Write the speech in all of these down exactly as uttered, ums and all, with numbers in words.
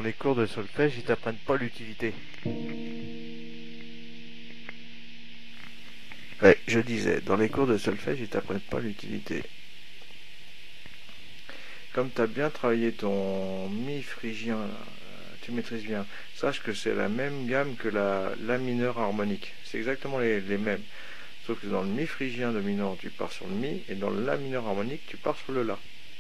les cours de solfège, ils t'apprennent pas l'utilité. Ouais, je disais, dans les cours de solfège, ils t'apprennent pas l'utilité. Comme tu as bien travaillé ton mi phrygien, là, tu maîtrises bien. Sache que c'est la même gamme que la la mineur harmonique. C'est exactement les, les mêmes. Sauf que dans le mi phrygien dominant, tu pars sur le mi, et dans le la mineur harmonique, tu pars sur le la.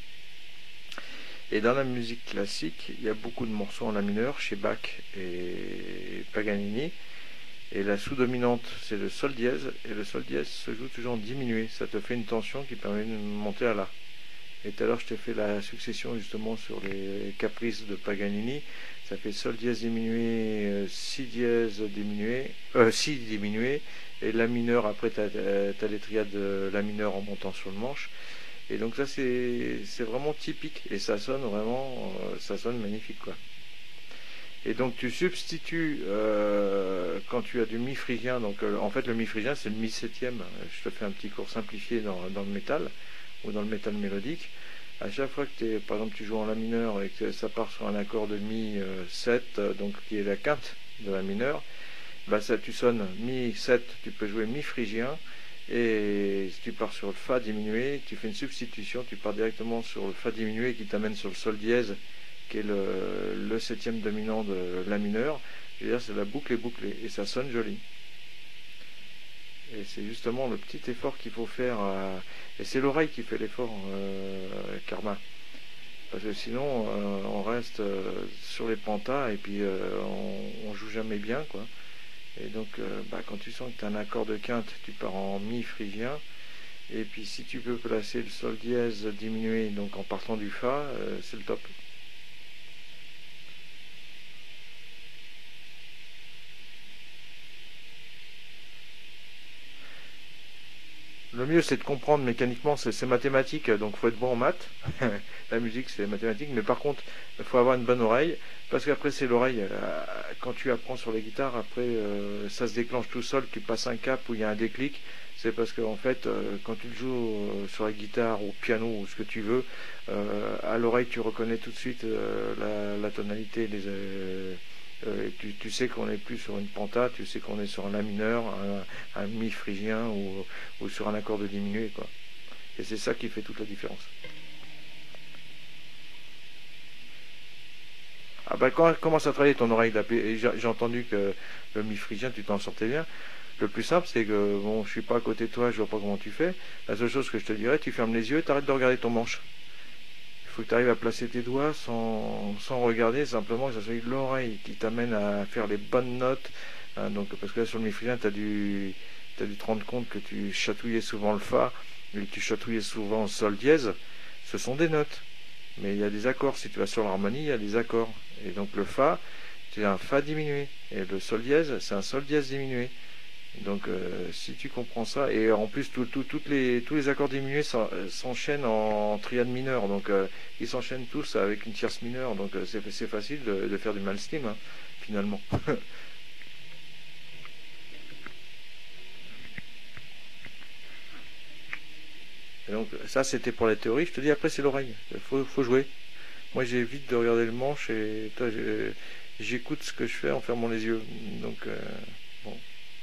Et dans la musique classique, il y a beaucoup de morceaux en la mineur, chez Bach et Paganini. Et la sous-dominante, c'est le sol dièse, et le sol dièse se joue toujours en diminué. Ça te fait une tension qui permet de monter à la. Et tout à l'heure, je t'ai fait la succession justement sur les caprices de Paganini. Ça fait sol dièse diminué, si dièse diminué, euh, si diminué, et la mineur, après tu as les triades de la mineur en montant sur le manche. Et donc ça c'est vraiment typique, et ça sonne vraiment, euh, ça sonne magnifique quoi. Et donc tu substitues, euh, quand tu as du mi phrygien, donc euh, en fait le mi phrygien c'est le mi septième, je te fais un petit cours simplifié dans, dans le métal, ou dans le métal mélodique. À chaque fois que es, par exemple tu joues en la mineur et que ça part sur un accord de mi sept, donc qui est la quinte de la mineur, bah ça tu sonnes mi sept, tu peux jouer mi phrygien, et si tu pars sur le fa diminué, tu fais une substitution, tu pars directement sur le fa diminué qui t'amène sur le sol dièse, qui est le, le septième dominant de la mineur. Je veux dire, c'est la boucle est bouclée, et ça sonne joli. Et c'est justement le petit effort qu'il faut faire, à... et c'est l'oreille qui fait l'effort, euh, Karma. Parce que sinon, euh, on reste euh, sur les pentas, et puis euh, on, on joue jamais bien, quoi. Et donc, euh, bah, quand tu sens que tu as un accord de quinte, tu pars en mi phrygien. Et puis, si tu peux placer le sol dièse diminué, donc en partant du fa, euh, c'est le top. Le mieux, c'est de comprendre mécaniquement, c'est mathématique, donc il faut être bon en maths. La musique, c'est mathématique, mais par contre, il faut avoir une bonne oreille, parce qu'après, c'est l'oreille. Euh, quand tu apprends sur les guitares, après, euh, ça se déclenche tout seul, tu passes un cap où il y a un déclic. C'est parce qu'en en fait, euh, quand tu le joues euh, sur la guitare ou piano ou ce que tu veux, euh, à l'oreille, tu reconnais tout de suite euh, la, la, tonalité, les, euh, euh, tu, tu sais qu'on n'est plus sur une penta, tu sais qu'on est sur un la mineur, un, un mi phrygien ou, ou sur un accord de diminué, quoi. Et c'est ça qui fait toute la différence. Ah bah quand elle commence à travailler ton oreille, j'ai entendu que le mi phrygien, tu t'en sortais bien. Le plus simple, c'est que bon, je suis pas à côté de toi, je vois pas comment tu fais. La seule chose que je te dirais, tu fermes les yeux et t'arrêtes de regarder ton manche. Il faut que tu arrives à placer tes doigts sans, sans regarder, simplement que ça soit l'oreille qui t'amène à faire les bonnes notes. Hein, donc, parce que là, sur le mi phrygien, tu as dû, t'as dû te rendre compte que tu chatouillais souvent le fa, et que tu chatouillais souvent le sol dièse. Ce sont des notes. Mais il y a des accords. Si tu vas sur l'harmonie, il y a des accords. Et donc le fa, c'est un fa diminué. Et le sol dièse, c'est un sol dièse diminué. Donc euh, si tu comprends ça, et en plus tout, tout, toutes les, tous les accords diminués s'enchaînent en, en triade mineure, donc euh, ils s'enchaînent tous avec une tierce mineure, donc euh, c'est facile de, de faire du malstim, hein, finalement. Et donc ça c'était pour la théorie, je te dis après c'est l'oreille, il faut, faut jouer. Moi j'évite de regarder le manche et j'écoute ce que je fais en fermant les yeux, donc euh, bon.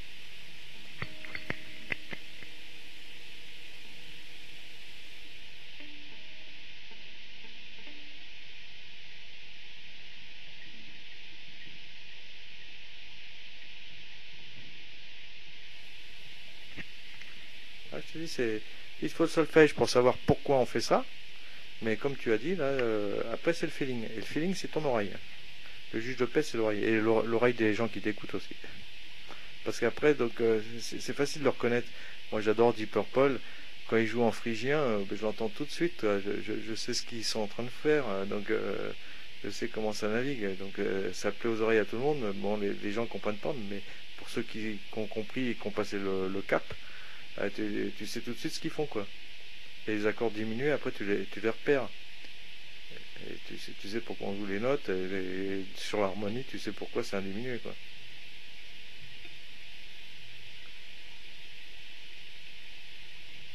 Ah, je te dis, c'est, il faut le solfège pour savoir pourquoi on fait ça. Mais comme tu as dit, là, euh, après c'est le feeling. Et le feeling, c'est ton oreille. Le juge de paix, c'est l'oreille. Et l'oreille des gens qui t'écoutent aussi. Parce qu'après, donc, euh, c'est facile de le reconnaître. Moi, j'adore Deep Purple. Quand ils jouent en phrygien, euh, je l'entends tout de suite. Je, je, je, sais ce qu'ils sont en train de faire. Donc, euh, je sais comment ça navigue. Donc, euh, ça plaît aux oreilles à tout le monde. Bon, les, les gens ne comprennent pas, mais pour ceux qui, qui ont compris et qui ont passé le, le cap, euh, tu, tu sais tout de suite ce qu'ils font, quoi. Et les accords diminués, après, tu les, tu les repères. Et tu sais, tu sais pourquoi on joue les notes, et les, sur l'harmonie, tu sais pourquoi c'est un diminué, quoi.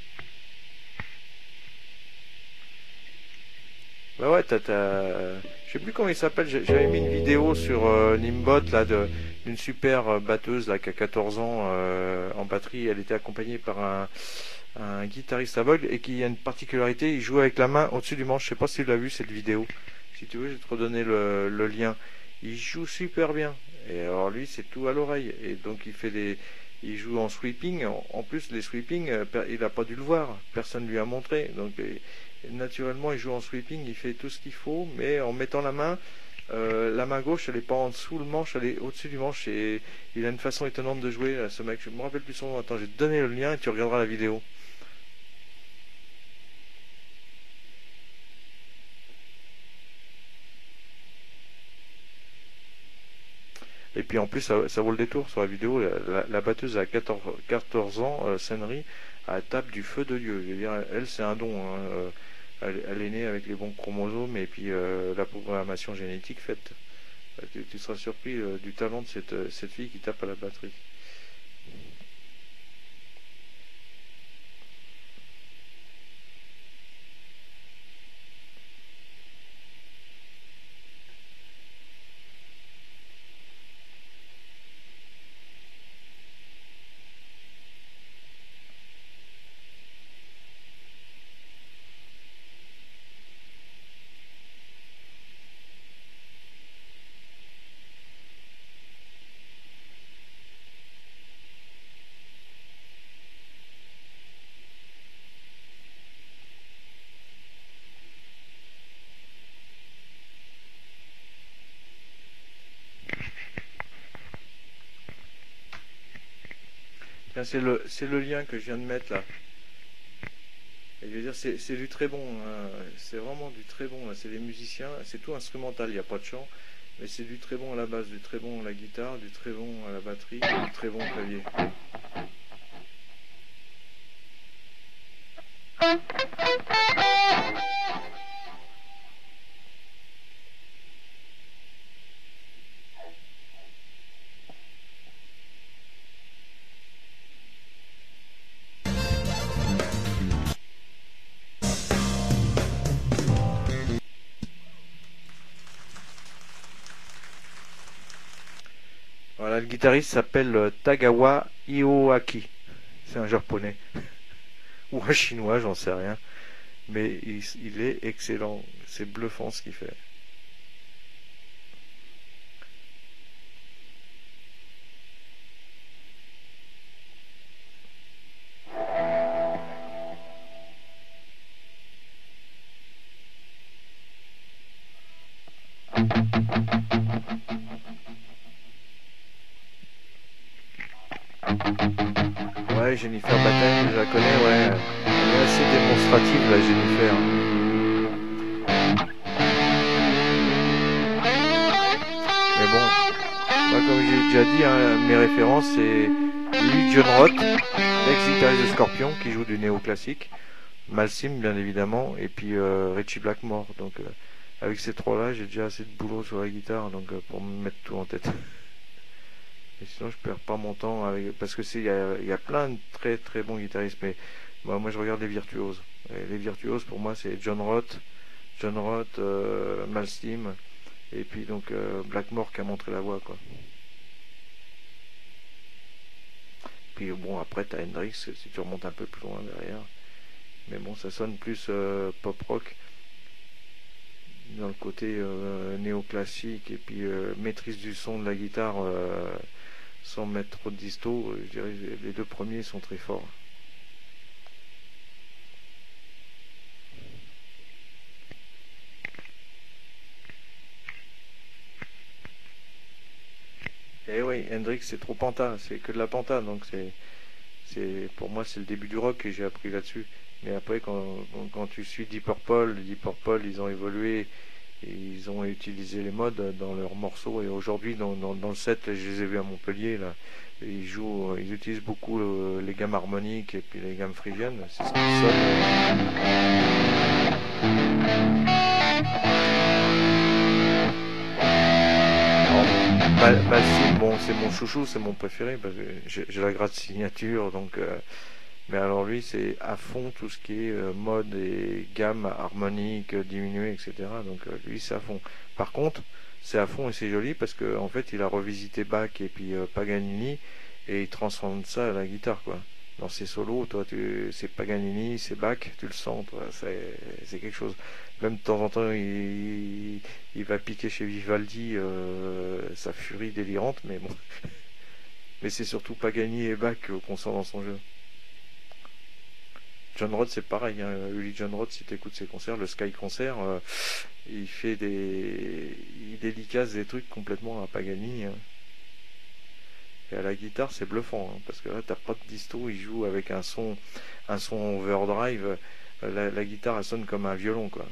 Bah ouais, t'as, t'as... je sais plus comment il s'appelle, j'avais mis une vidéo sur euh, Nimbot là de d'une super batteuse là qui a quatorze ans euh, en batterie. Elle était accompagnée par un, un guitariste aveugle et qui a une particularité, il joue avec la main au-dessus du manche. Je sais pas si tu l'as vu cette vidéo. Si tu veux, je vais te redonner le, le lien. Il joue super bien. Et alors lui, c'est tout à l'oreille. Et donc il fait des, il joue en sweeping. En, en plus, les sweeping, euh, il n'a pas dû le voir. Personne lui a montré. Donc et, et naturellement, il joue en sweeping. Il fait tout ce qu'il faut, mais en mettant la main, euh, la main gauche, elle est pas en dessous le manche, elle est au-dessus du manche. Et il a une façon étonnante de jouer. Ce mec, je me rappelle plus son nom. Attends, je vais te donner le lien et tu regarderas la vidéo. Et puis en plus, ça, ça vaut le détour sur la vidéo. La, la, la batteuse a quatorze, quatorze ans, euh, Senri, elle tape du feu de Dieu. Je veux dire, elle, c'est un don. Hein. Euh, elle, elle est née avec les bons chromosomes et puis euh, la programmation génétique faite. Tu, tu seras surpris euh, du talent de cette, cette fille qui tape à la batterie. C'est le, c'est le lien que je viens de mettre là. Et je veux dire, c'est, c'est du très bon. Hein. C'est vraiment du très bon. C'est des musiciens. C'est tout instrumental. Il n'y a pas de chant. Mais c'est du très bon à la basse, du très bon à la guitare, du très bon à la batterie, du très bon au clavier. Voilà, le guitariste s'appelle Tagawa Ioaki. C'est un japonais. Ou un chinois, j'en sais rien. Mais il, il est excellent. C'est bluffant ce qu'il fait. Ouais, Jennifer Batten, je la connais, ouais. Elle est assez démonstrative, la Jennifer. Mais bon, moi, comme j'ai déjà dit, hein, mes références, c'est lui, John Roth, ex-guitariste de Scorpion, qui joue du néoclassique, Malsim, bien évidemment, et puis euh, Richie Blackmore. Donc, euh, avec ces trois-là, j'ai déjà assez de boulot sur la guitare, donc euh, pour me mettre tout en tête. Et sinon, je perds pas mon temps avec, parce que c'est, il y a, y a plein de très très bons guitaristes, mais moi, moi je regarde les virtuoses. Et les virtuoses, pour moi, c'est John Roth, John Roth, euh, Malmsteen, et puis donc euh, Blackmore qui a montré la voie, quoi. Puis bon, après, t'as Hendrix, si tu remontes un peu plus loin derrière. Mais bon, ça sonne plus euh, pop rock, dans le côté euh, néoclassique, et puis euh, maîtrise du son de la guitare. Euh, sans mettre trop de disto, je dirais les deux premiers sont très forts. Et oui, Hendrix c'est trop panta, c'est que de la panta, donc c'est, c'est pour moi c'est le début du rock et j'ai appris là-dessus. Mais après quand, quand tu suis Deep Purple, Deep Purple ils ont évolué et ils ont utilisé les modes dans leurs morceaux et aujourd'hui dans, dans, dans le set, je les ai vus à Montpellier là. Ils jouent, ils utilisent beaucoup le, les gammes harmoniques et puis les gammes phrygiennes. C'est ce qui sonne. Malsim, bon, c'est mon chouchou, c'est mon préféré parce que j'ai, j'ai la gratte signature, donc euh, Mais alors lui, c'est à fond tout ce qui est euh, mode et gamme harmonique, euh, diminuée, et cetera. Donc euh, lui, c'est à fond. Par contre, c'est à fond et c'est joli parce que en fait, il a revisité Bach et puis euh, Paganini et il transforme ça à la guitare, quoi. Dans ses solos, toi, tu, c'est Paganini, c'est Bach, tu le sens, toi, c'est, c'est quelque chose. Même de temps en temps, il, il va piquer chez Vivaldi euh, sa furie délirante, mais bon. Mais c'est surtout Paganini et Bach euh, qu'on sent dans son jeu. John Rhodes, c'est pareil. Hein. Uli John Rhodes, si tu écoutes ses concerts, le Sky Concert, euh, il fait des. Il dédicace des trucs complètement à Paganini. Hein. Et à la guitare, c'est bluffant. Hein, parce que là, t'as pas de disto, il joue avec un son, un son overdrive. La, la guitare, elle sonne comme un violon, quoi.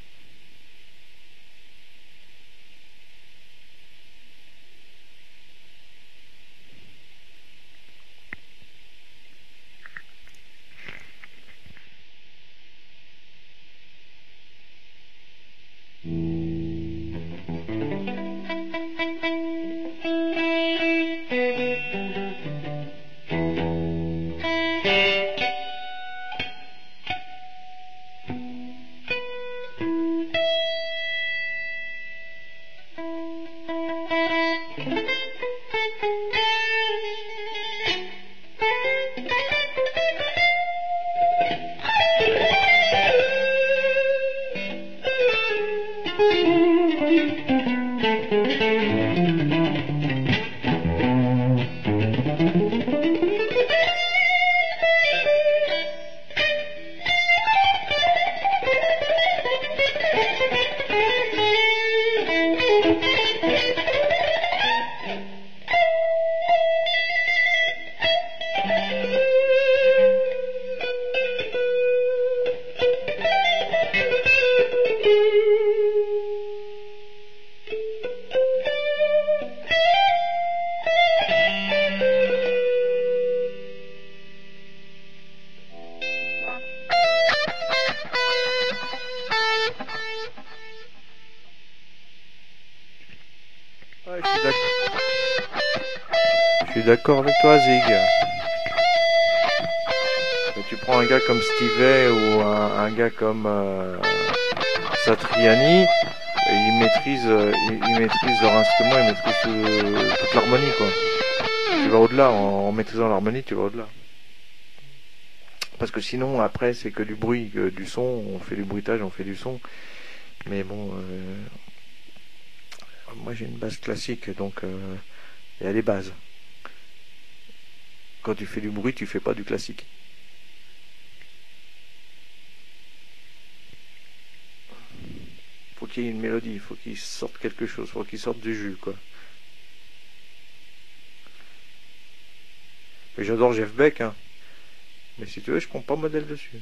Ouais, je suis d'ac- je suis d'accord avec toi, Zig. Mais tu prends un gars comme Steve Vai ou un, un gars comme euh, Satriani, et ils maîtrisent, euh, ils, ils maîtrisent leur instrument, ils maîtrisent euh, toute l'harmonie, quoi. Tu vas au-delà, en, en maîtrisant l'harmonie, tu vas au-delà. Parce que sinon, après, c'est que du bruit, que du son, on fait du bruitage, on fait du son. Mais bon, euh, moi j'ai une base classique, donc euh, il y a les bases. Quand tu fais du bruit, tu fais pas du classique. Faut qu'il y ait une mélodie, faut qu'il sorte quelque chose, faut qu'il sorte du jus, quoi. Mais j'adore Jeff Beck, hein. Mais si tu veux, je prends pas modèle dessus.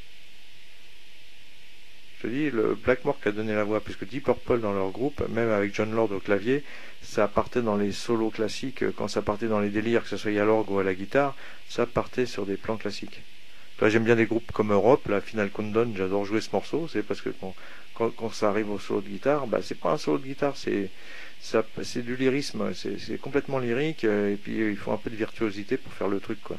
Je te dis, le Blackmore qui a donné la voix, puisque Deep Purple dans leur groupe, même avec John Lord au clavier, ça partait dans les solos classiques, quand ça partait dans les délires, que ce soit à l'orgue ou à la guitare, ça partait sur des plans classiques. Toi, j'aime bien des groupes comme Europe, la Final Countdown, j'adore jouer ce morceau, c'est parce que quand, quand, quand ça arrive au solo de guitare, bah, c'est pas un solo de guitare, c'est, ça, c'est du lyrisme, c'est, c'est complètement lyrique, et puis il faut un peu de virtuosité pour faire le truc, quoi.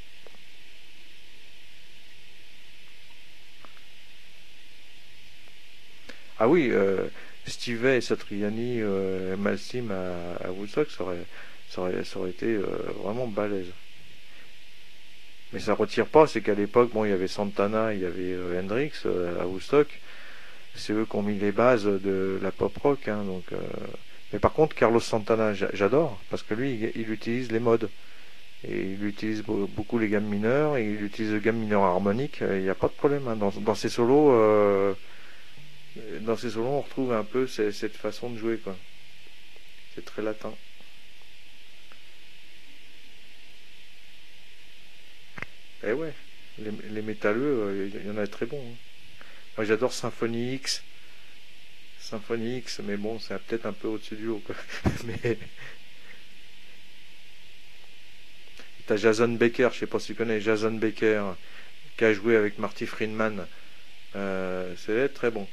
Ah oui, euh, Steve Vai et Satriani, euh, Malsim à, à Woodstock, ça aurait, ça aurait, ça aurait été euh, vraiment balèze. Mais ça retire pas, c'est qu'à l'époque, bon, il y avait Santana, il y avait euh, Hendrix euh, à Woodstock. C'est eux qui ont mis les bases de la pop rock, hein, donc. euh, Mais par contre, Carlos Santana, j'a- j'adore parce que lui, il, il utilise les modes et il utilise beau- beaucoup les gammes mineures et il utilise les gammes mineures harmoniques. euh, Il n'y a pas de problème hein. Dans, dans ses solos. euh, Dans ces solos, on retrouve un peu ces- cette façon de jouer, quoi. C'est très latin. Eh ouais, les, les métalleux, il y en a de très bons. Hein. Moi, j'adore Symphony X. Symphony X, mais bon, c'est peut-être un peu au-dessus du haut, quoi. Mais t'as Jason Baker, je sais pas si tu connais Jason Baker, qui a joué avec Marty Friedman. Euh, c'est très bon.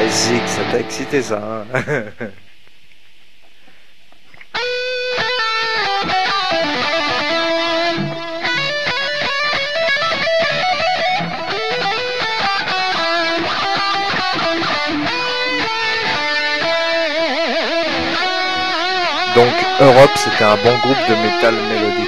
Ouais, Zig, ça t'a excité ça, hein. Donc Europe, c'était un bon groupe de métal mélodique.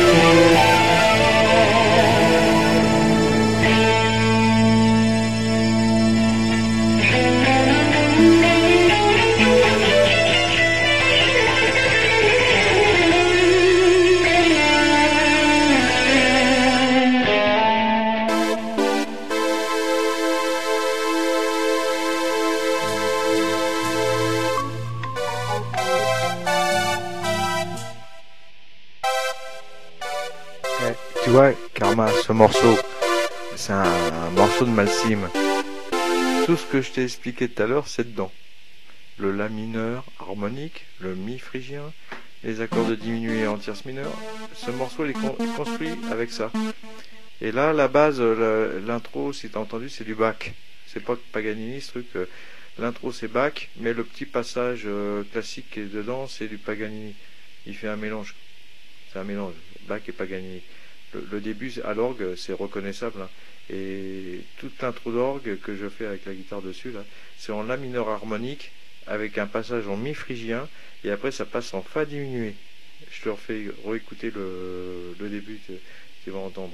Tu vois, Karma, ce morceau, c'est un, un morceau de Malsim. Tout ce que je t'ai expliqué tout à l'heure, c'est dedans. Le La mineur harmonique, le Mi phrygien, les accords de diminué en tierce mineure. Ce morceau il est, con, est construit avec ça. Et là, la base, l'intro, si t'as entendu, c'est du Bach. C'est pas Paganini, ce truc. L'intro, c'est Bach, mais le petit passage euh, classique qui est dedans, c'est du Paganini. Il fait un mélange. C'est un mélange, Bach et Paganini. Le, le début à l'orgue, c'est reconnaissable. Hein. Et toute l'intro d'orgue que je fais avec la guitare dessus, là, c'est en La mineur harmonique, avec un passage en Mi phrygien, et après ça passe en Fa diminué. Je te refais réécouter le, le début, tu, tu vas entendre.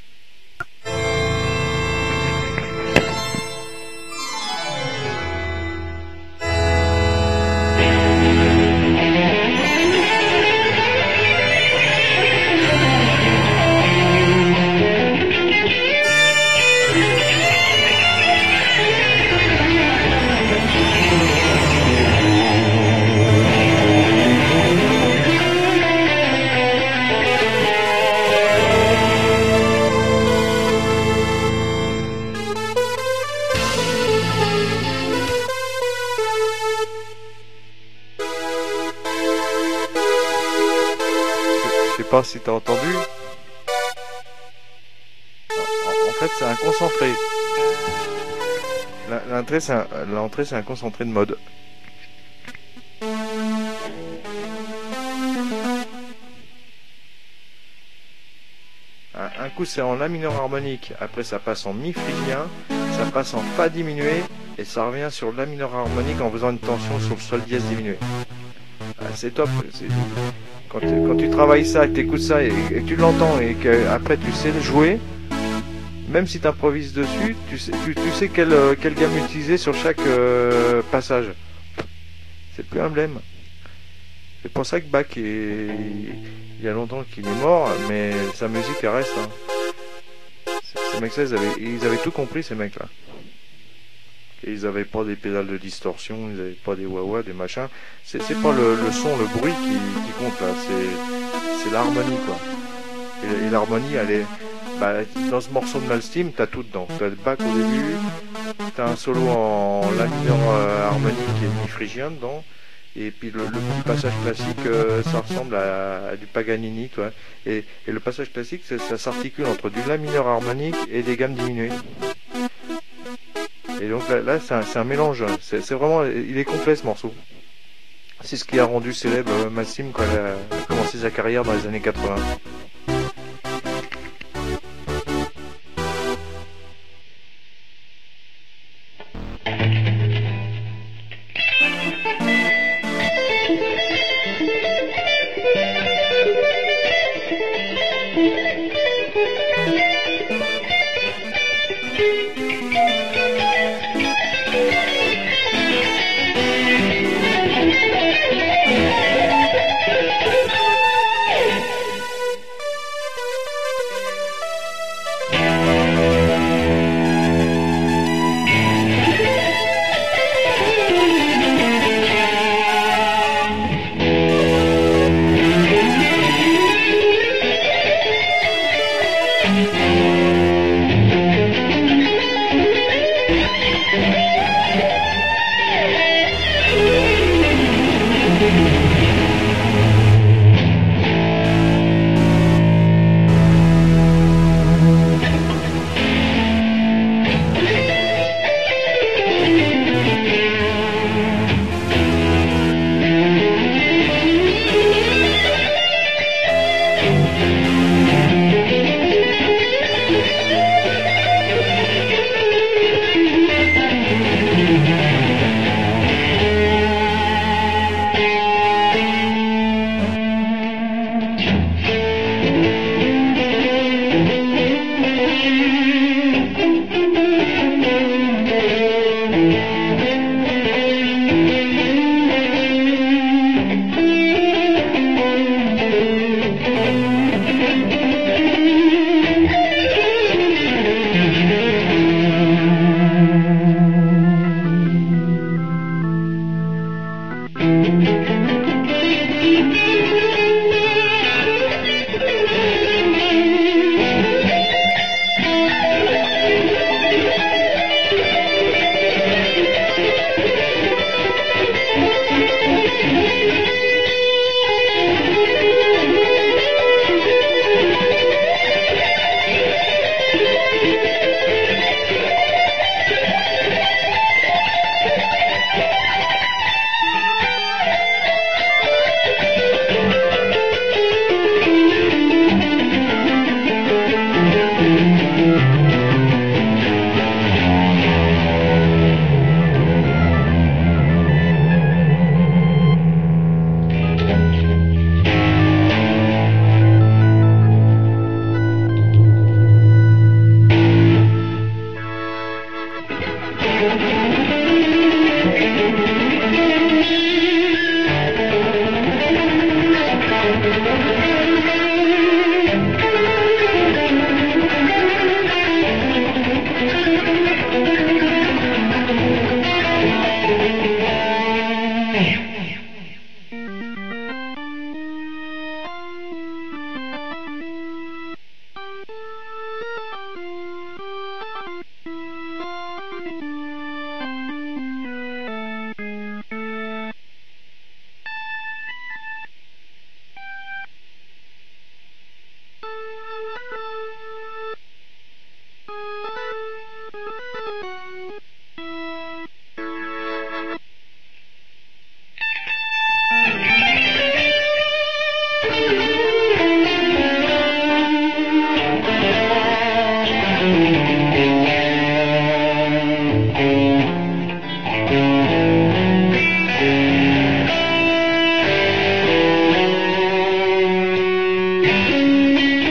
Je sais pas si t'as entendu. En fait, c'est un concentré. L'entrée, c'est un, l'entrée, c'est un concentré de mode. Un coup, c'est en La mineur harmonique. Après, ça passe en Mi phrygien. Ça passe en Fa diminué. Et ça revient sur La mineur harmonique en faisant une tension sur le Sol dièse diminué. C'est top. Quand, quand tu travailles ça, que tu écoutes ça et, et que tu l'entends et qu'après tu sais le jouer, même si tu improvises dessus, tu sais, tu, tu sais quelle, quelle gamme utiliser sur chaque euh, passage. C'est plus un blême. C'est pour ça que Bach, est, il y a longtemps qu'il est mort, mais sa musique elle reste. Hein. Ces mecs-là, ils avaient, ils avaient tout compris, ces mecs-là. Et ils n'avaient pas des pédales de distorsion, ils n'avaient pas des wah-wah, des machins. C'est pas le, le son, le bruit qui, qui compte là, c'est l'harmonie quoi. Et, et l'harmonie, elle est. Bah, dans ce morceau de Malmsteen, t'as tout dedans. T'as le Bach au début, t'as un solo en La mineur euh, harmonique et Mi phrygien dedans. Et puis le, le petit passage classique, euh, ça ressemble à, à du Paganini, toi. Et, et le passage classique, ça s'articule entre du La mineur harmonique et des gammes diminuées. Et donc là, là c'est un, un mélange. C'est vraiment, il est complet ce morceau. C'est ce qui a rendu célèbre euh, Malmsteen quand elle a commencé sa carrière dans les années quatre-vingts.